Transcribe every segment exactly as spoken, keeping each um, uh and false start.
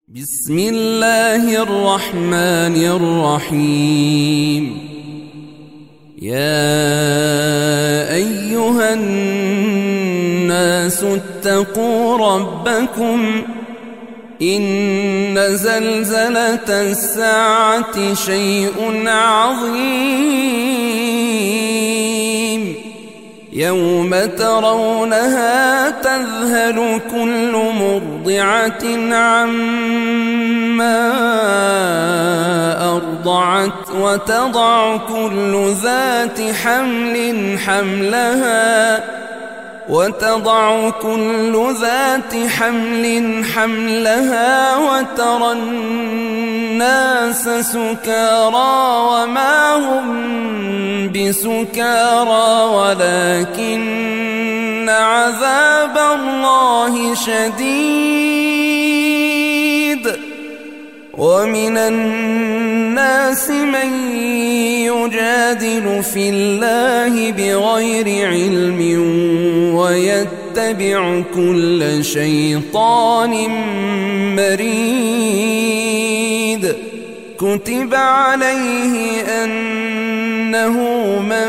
بسم الله الرحمن الرحيم. يا أيها الناس اتقوا ربكم إن زلزلة الساعة شيء عظيم يوم ترونها تذهل كل مرضعة عما أرضعت وتضع كل ذات حمل حملها وتضع كل ذات حمل حملها وترى الناس سكارى وما هم بسكارى ولكن عذاب الله شديد. ومن الناس من يجادل في الله بغير علم ويتبع كل شيطان مريد. كتب عليه أنه من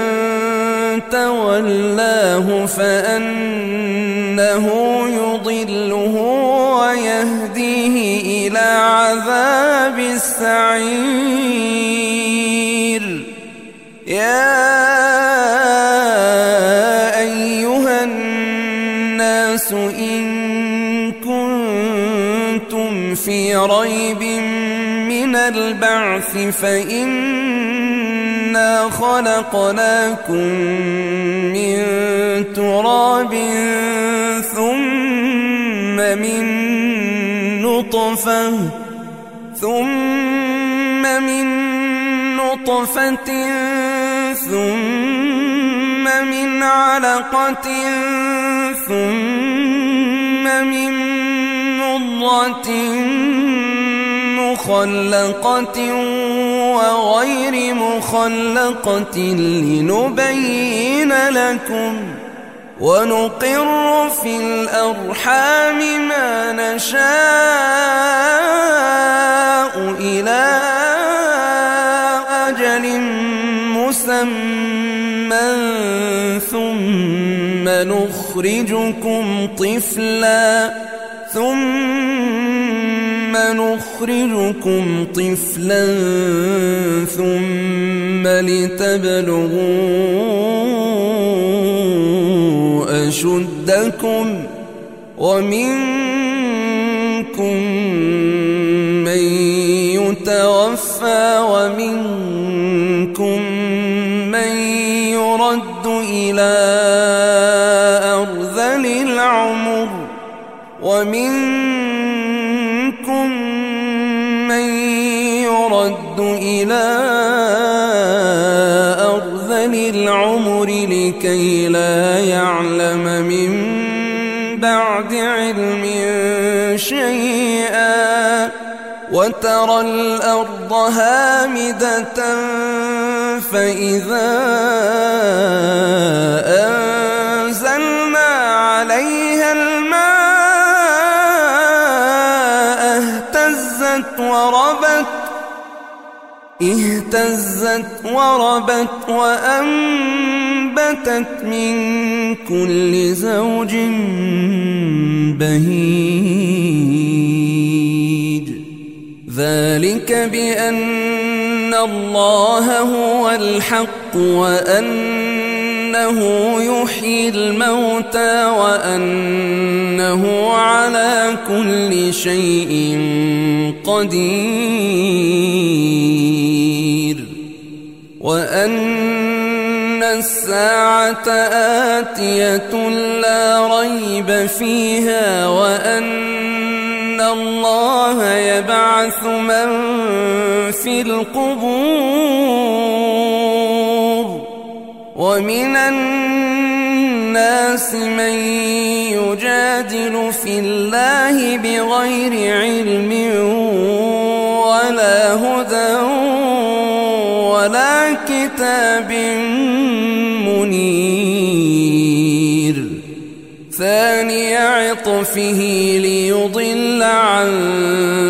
تولاه فأنه يضله ويهديه إلى عذاب السعير. يا أيها الناس إن كنتم في ريب من البعث فإنا خلقناكم من تراب ثم من نطفة ثم من نطفة ثم من علقة ثم من مضغة مخلقة وغير مخلقة لنبين لكم ونقر في الأرحام ما نشاء إلى أجل مسمى ثم نخرجكم طفلا ثم نخرجكم طفلا ثم لتبلغوا أشدكم ومنكم من يتوفى ومنكم من يرد إلى أرذل العمر ومنكم من يرد إلى أرذل العمر لكي لا يعلم من بعد علم شيئا. وترى الأرض هامدة فإذا أنزلنا عليها الماء اهتزت وربت اهتزت وربت وأنبتت من كل زوج بهيج. ذلك بأن الله هو الحق وأنه يحيي الموتى وأنه على كل شيء قدير وأن الساعة آتية لا ريب فيها وأن الله يبعث من في القبور. ومن الناس من يجادل في الله بغير علم ولا هدى ولا كتاب منير. ثاني عطفه ليضل عن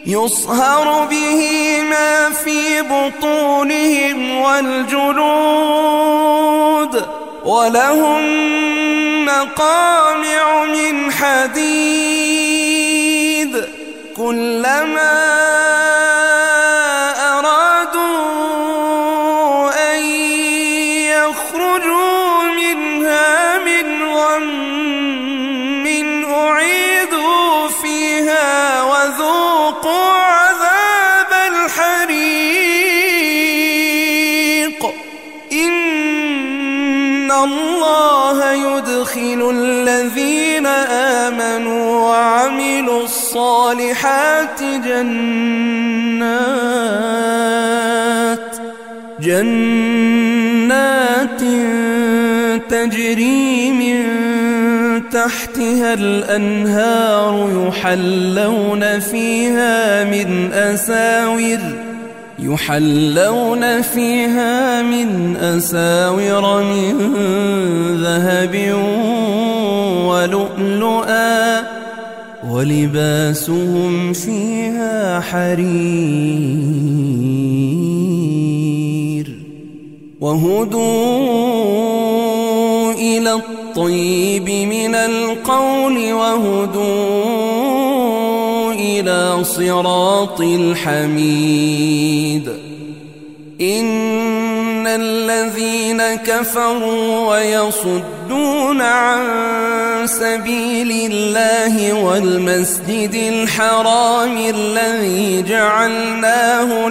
يصهر به ما في بطونهم والجلود، ولهم مقامع من حديد، كلما أرادوا أن يخرجوا منها من غم أعيدوا فيها وذوقوا عذاب الحريق. إن الله يدخل الذين آمنوا وعملوا الصالحات جنات جنات تجري من تحتها الأنهار، يحلون فيها من أساور يحلون فيها من أساور من ذهب ولؤلؤا، ولباسهم فيها حرير، وهدوا إلى الطيب من القول وهدوا إلى صراط الحميد. إن الذين كفروا ويصدون عن سبيل الله والمسجد الحرام الذي جعلناه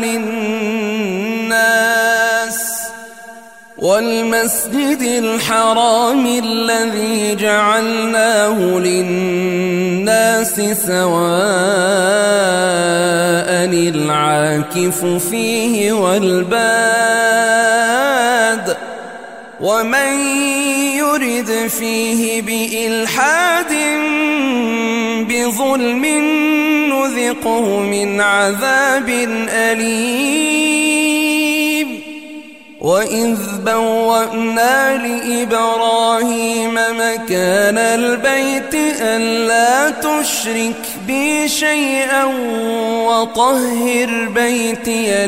للناس والمسجد الحرام الذي جعلناه للناس سواء العاكف فيه والباد، ومن يرد فيه بإلحاد بظلم نذقه من عذاب أليم. وإذ بوأنا لإبراهيم مكان البيت ألا تشرك بي شيئا وطهر بيتي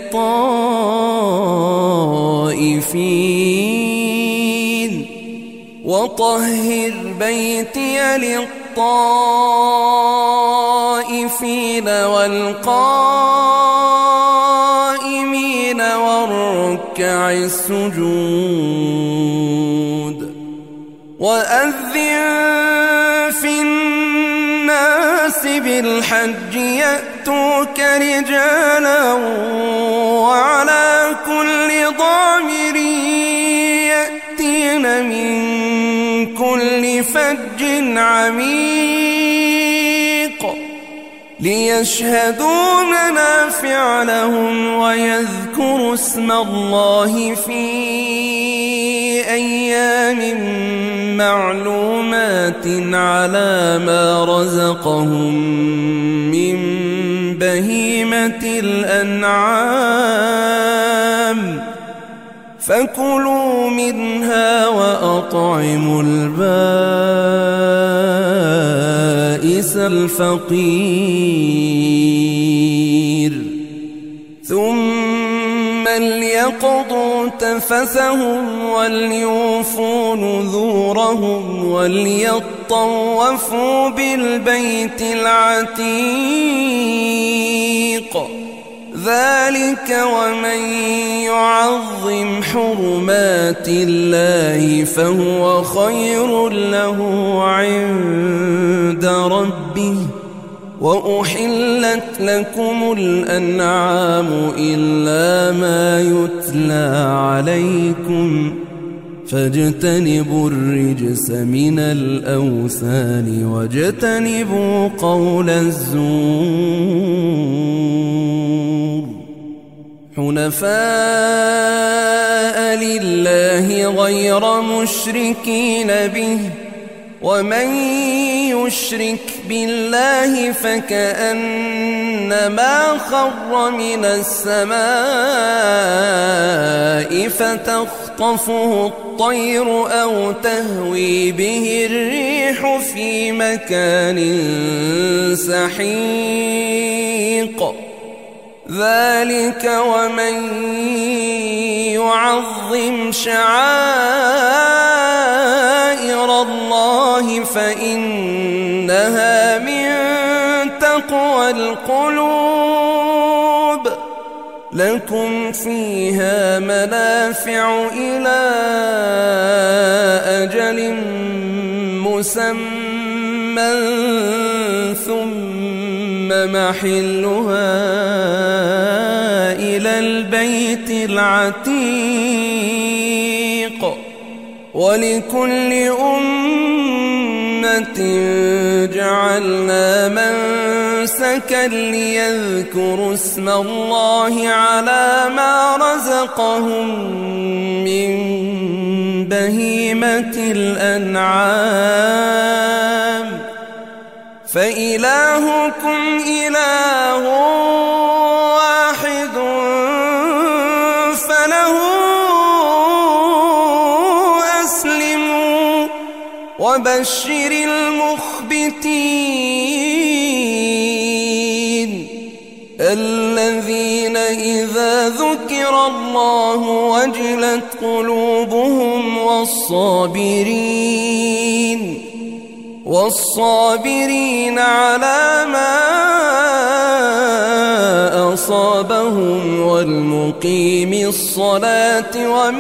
للطائفين وطهر بيتي للطائفين والقائمين والركع السجود. وأذن في الناس بالحج يأتوك رجالا وعلى كل ضامر يأتين من كل فج عميق ليشهدوا منافع لهم ويذكروا اسم الله في أيام معلومات على ما رزقهم من بهيمة الأنعام، فكلوا منها وأطعموا البائس الفقير، ثم ليقضوا تفثهم وليوفوا نذورهم وليطوفوا بالبيت العتيق. ذلك ومن يعظم حرمات الله فهو خير له عند ربه. وأحلت لكم الأنعام إلا ما يتلى عليكم فاجتنبوا الرجس من الأوثان واجتنبوا قول الزور. حنفاء لله غير مشركين به، ومن يشرك بالله فكأنما خر من السماء فتخطفه الطير أو تهوي به الريح في مكان سحيق ذلك ومن يعظم شعائر الله فإنها من تقوى القلوب لكم فيها منافع إلى أجل مسمى ثم محلها إلى البيت العتيق ولكل أمة جعلنا منسكا ليذكروا اسم الله على ما رزقهم من بهيمة الأنعام فإلهكم إله واحد فله أسلموا وبشر المخبتين الذين إذا ذكر الله وجلت قلوبهم والصابرين والصابرين على ما أصابهم والمقيم الصلاة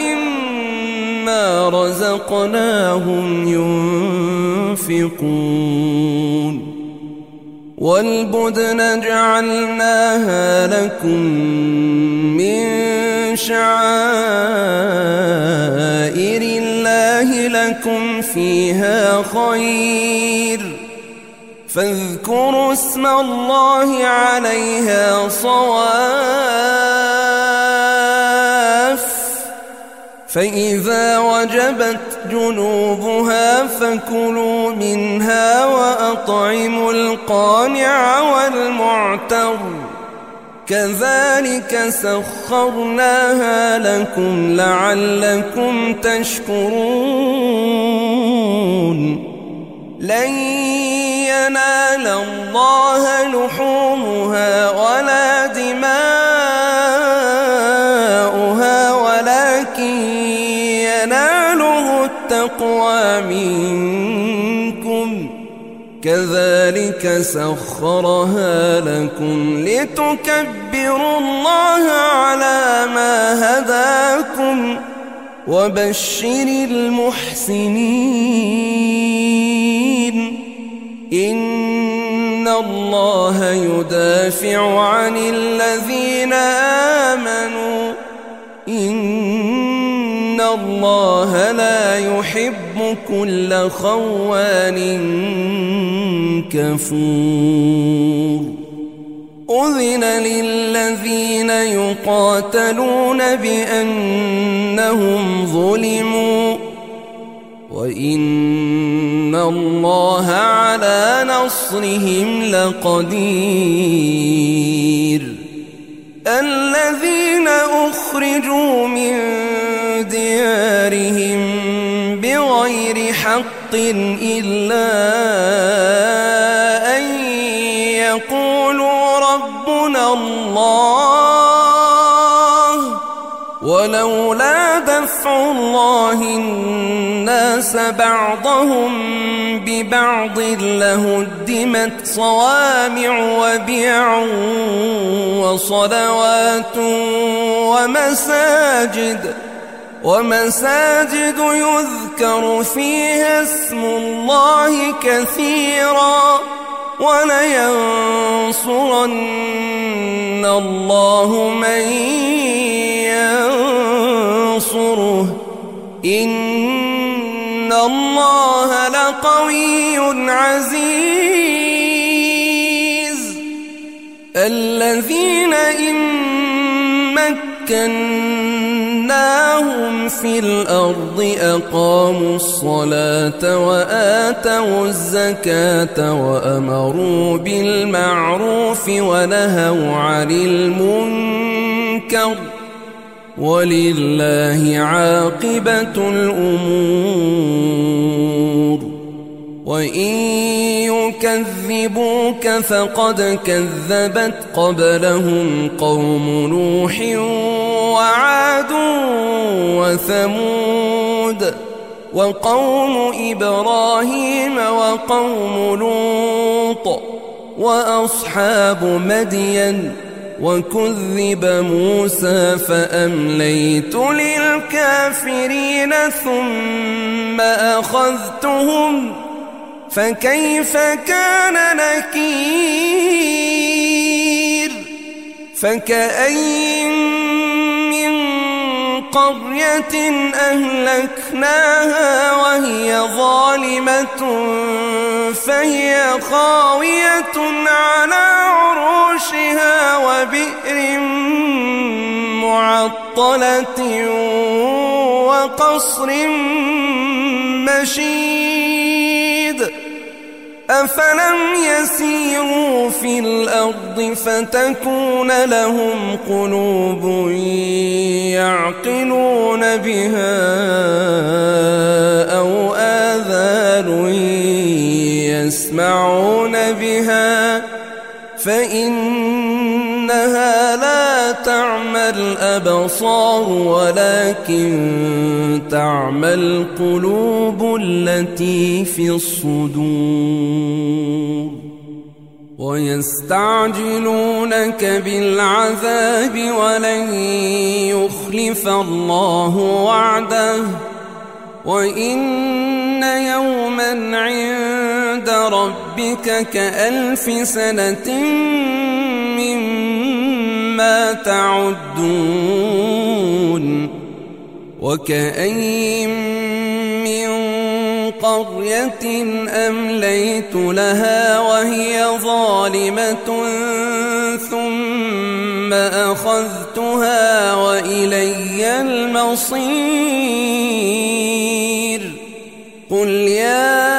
ومما رزقناهم ينفقون والبدن جعلناها لكم من شعائر الله لكم فيها خير فاذكروا اسم الله عليها صواف فإذا وجبت جنوبها فكلوا منها وأطعموا القانع والمعتر كذلك سخرناها لكم لعلكم تشكرون لن ينال الله لحومها ولا دماؤها ولكن يناله التقوى منكم كذلك سخرها لكم لتكبروا الله على ما هداكم وبشر المحسنين إن الله يدافع عن الذين آمنوا إن الله لا يحب كل خوان كفور أذن للذين يقاتلون بأنهم ظلموا وإن الله على نصرهم لقدير الذين أخرجوا من ديارهم بغير حق إلا أن يقولوا ربنا الله ولولا دفع الله الناس بعضهم ببعض لهدمت صوامع وبيع وصلوات ومساجد ومساجد يذكر فيها اسم الله كثيرا ولينصرن الله من ينصره إن الله لقوي عزيز الذين إن مكناهم مكناهم في الأرض أقاموا الصلاة وآتوا الزكاة وأمروا بالمعروف ونهوا عن المنكر ولله عاقبة الأمور. وإن يكذبوك فقد كذبت قبلهم قوم نوح وعاد وثمود وقوم إبراهيم وقوم لوط وأصحاب مدين وكذب موسى فأمليت للكافرين ثم أخذتهم فكيف كان نكير. فكأين من قرية أهلكناها وهي ظالمة فهي خاوية على عروشها وبئر معطلة وقصر مشيد. أفلم يسيروا في الأرض فتكون لهم قلوب يعقلون بها أو آذان يسمعون بها فإنها لا تعمى الأبصار ولكن تعمى القلوب التي في الصدور. ويستعجلونك بالعذاب ولن يخلف الله وعده وإن يوما عند ربك كألف سنة مما تعدون. وكأين من قرية أمليت لها وهي ظالمة ثم أخذتها وإلي المصير. قل يا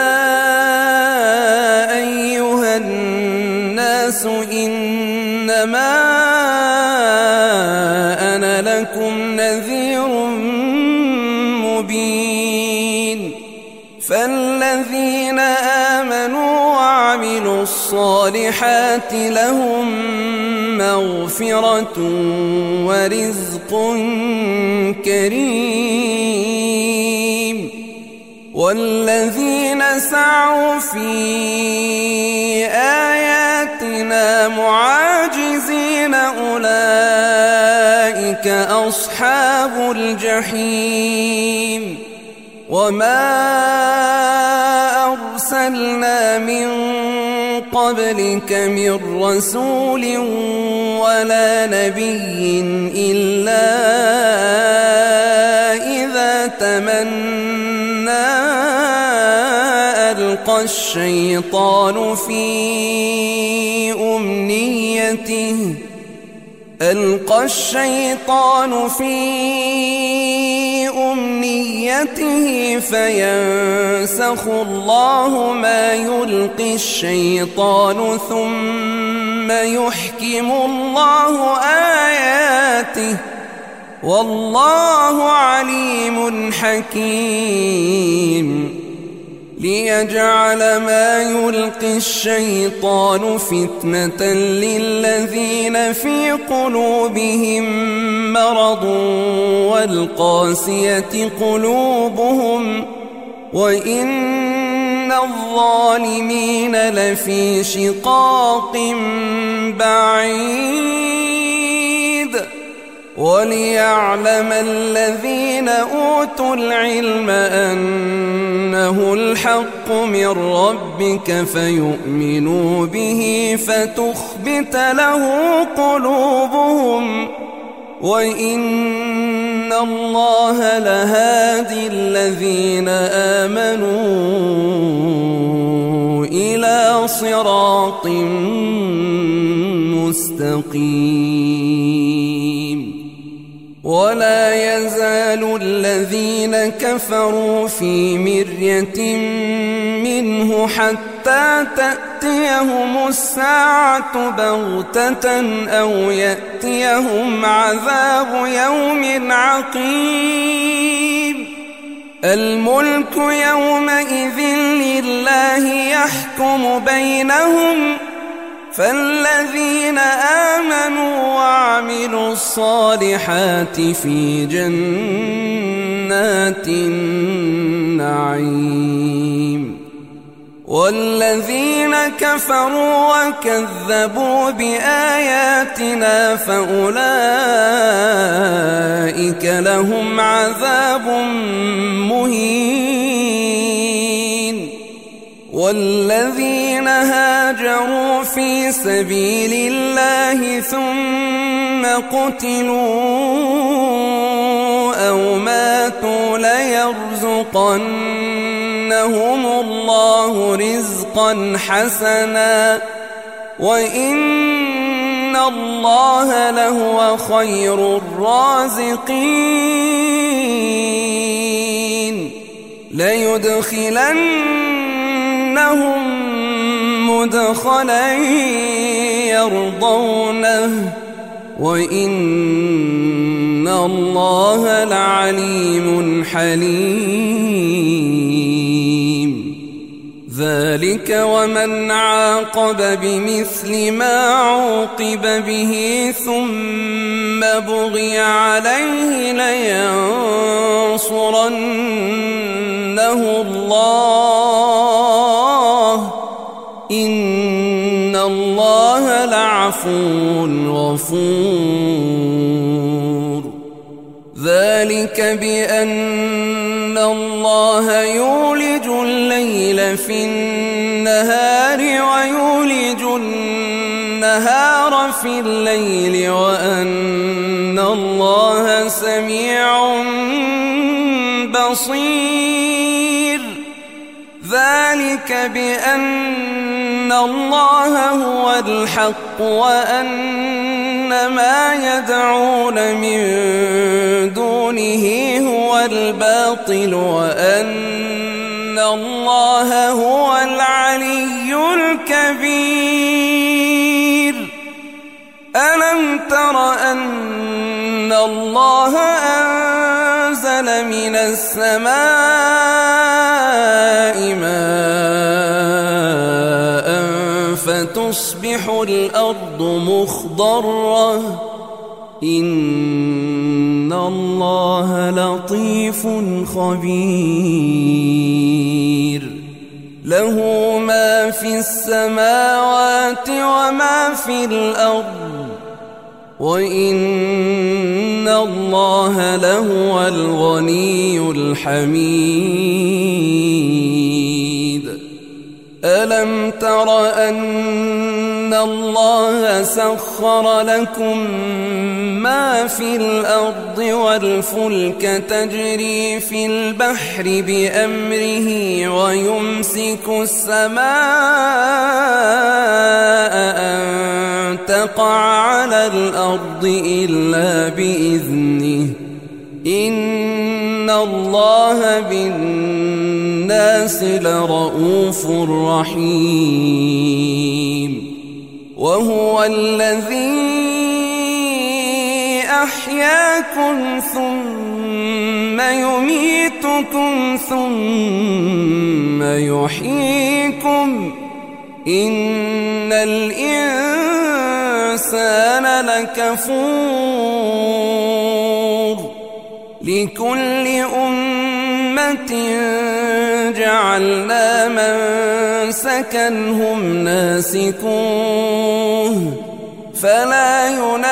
أيها الناس إنما أنا لكم نذير مبين. فالذين آمنوا وعملوا الصالحات لهم مغفرة ورزق كريم. والذين سعوا في آياتنا معاجزين أولئك أصحاب الجحيم. وما أرسلنا من قبلك من رسول ولا نبي إلا إذا تمنى ألقى الشيطان في أمنيته ألقى الشيطان في أمنيته فينسخ الله ما يلقي الشيطان ثم يحكم الله آياته والله عليم حكيم. ليجعل ما يلقي الشيطان فتنة للذين في قلوبهم مرض والقاسية قلوبهم وإن الظالمين لفي شقاق بعيد. وليعلم الذين أوتوا العلم أنه الحق من ربك فيؤمنوا به فتخبت له قلوبهم وإن الله لهادي الذين آمنوا إلى صراط مستقيم. ولا يزال الذين كفروا في مرية منه حتى تأتيهم الساعة بغتة أو يأتيهم عذاب يوم عقيم الملك يومئذ لله يحكم بينهم فالذين آمنوا وعملوا الصالحات في جنات النعيم والذين كفروا وكذبوا بآياتنا فأولئك لهم عذاب مهين والذين هاجروا في سبيل الله ثم قتلوا أو ماتوا ليرزقنهم الله رزقا حسنا وإن الله لهو خير الرازقين ليدخلنهم مدخلا يرضونه وإن الله لعليم حليم ذلك ومن عاقب بمثل ما عوقب به ثم بغي عليه لينصرنه الله إن الله لعفو غفور ذلك بأن الله يولج الليل في النهار ويولج النهار في الليل وأن الله سميع بصير ذلك بأن الله هو الحق وأن ما يدعون من دونه هو الباطل وأن الله هو العلي الكبير ألم تر أن الله أنزل من السماء ماء فتصبح الأرض مخضرة إن الله لطيف خبير له ما في السماوات وما في الأرض وإن الله لهو الغني الحميد ألم تر أن الله سخر لكم ما في الأرض والفلك تجري في البحر بأمره ويمسك السماء أن تقع على الأرض إلا بإذنه إن الله بالناس لرؤوف رحيم وهو الذي أحياكم ثم يميتكم ثم يحييكم إن الإنسان لكفور لكل أمة جعلنا منسكا هم ناسكوه فلا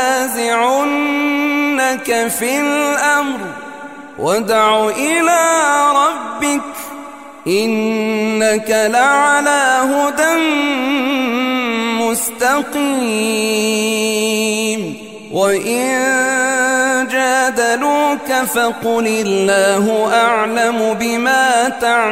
ينازعنك في الأمر وادع إلى ربك إنك لعلى هدى مستقيم وإن جادلوك فقل الله أعلم بما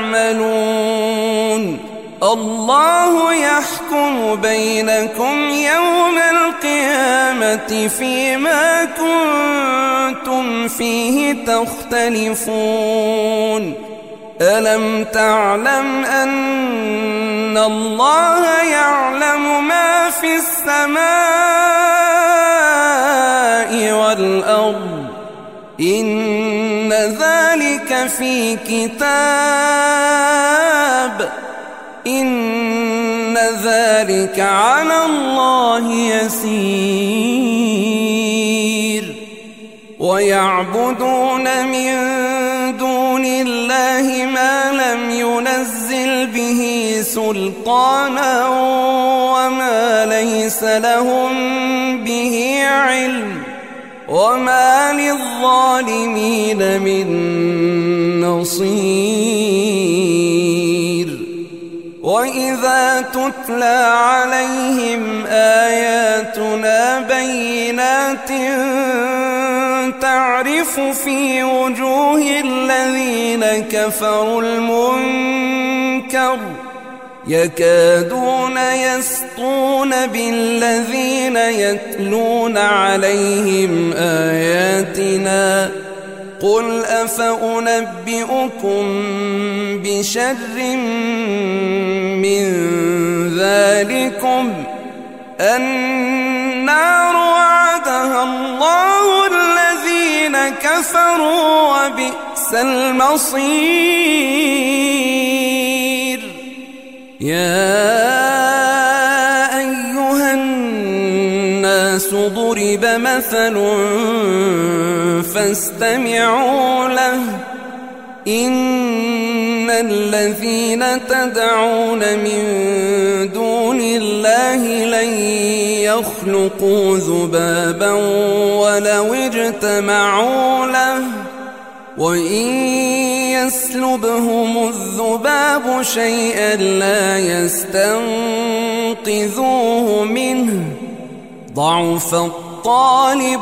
تعملون الله يحكم بينكم يوم القيامة فيما كنتم فيه تختلفون ألم تعلم أن الله يعلم ما في السماء والأرض إن ذلك في كتاب إن ذلك على الله يسير ويعبدون من دون الله ما لم ينزل به سلطانا وما ليس لهم به علم وما للظالمين من نصير وإذا تتلى عليهم آياتنا بينات تعرف في وجوه الذين كفروا المنكر يكادون يسطون بالذين يتلون عليهم آياتنا قل أفأنبئكم بشر من ذلكم النار وعدها الله الذين كفروا وبئس المصير يا أيها الناس ضرب مثل فاستمعوا له إن الذين تدعون من دون الله لن يخلقوا ذبابا ولو اجتمعوا له وإن يسلبهم الذباب شيئا لا يستنقذوه منه ضعف الطالب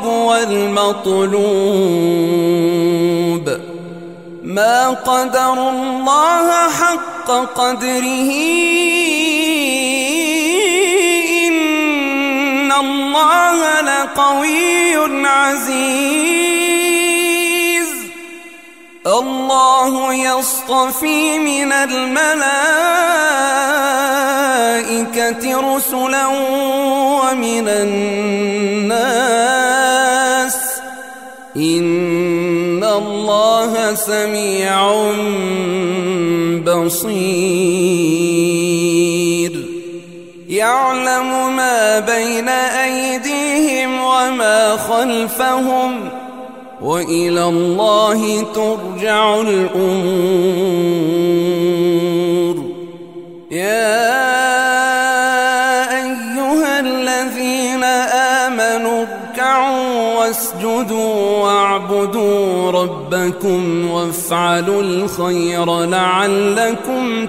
والمطلوب ما قدروا الله حق قدره إن الله لقوي عزيز الله يصطفي من الملائكة رسلا ومن الناس إن الله سميع بصير يعلم ما بين أيديهم وما خلفهم وإلى الله ترجع الأمور يا أيها الذين آمنوا اركعوا واسجدوا واعبدوا ربكم وافعلوا الخير لعلكم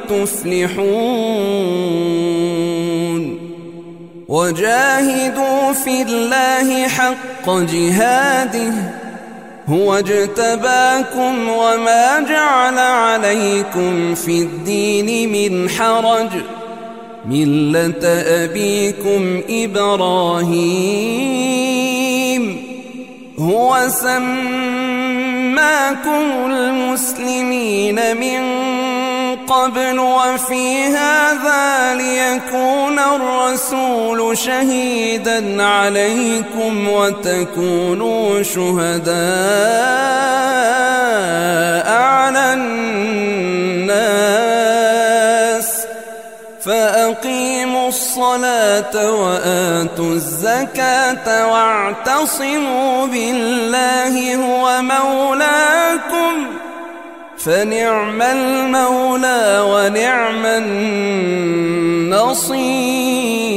تفلحون وجاهدوا في الله حق جهاده هو اجتباكم وما جعل عليكم في الدين من حرج ملة أبيكم إبراهيم هو سماكم المسلمين من قبل وفي هذا ليكون الرسول شهيدا عليكم وتكونوا شهداء على الناس فأقيموا الصلاة وآتوا الزكاة واعتصموا بالله هو مولاكم فنعم المولى ونعم النصير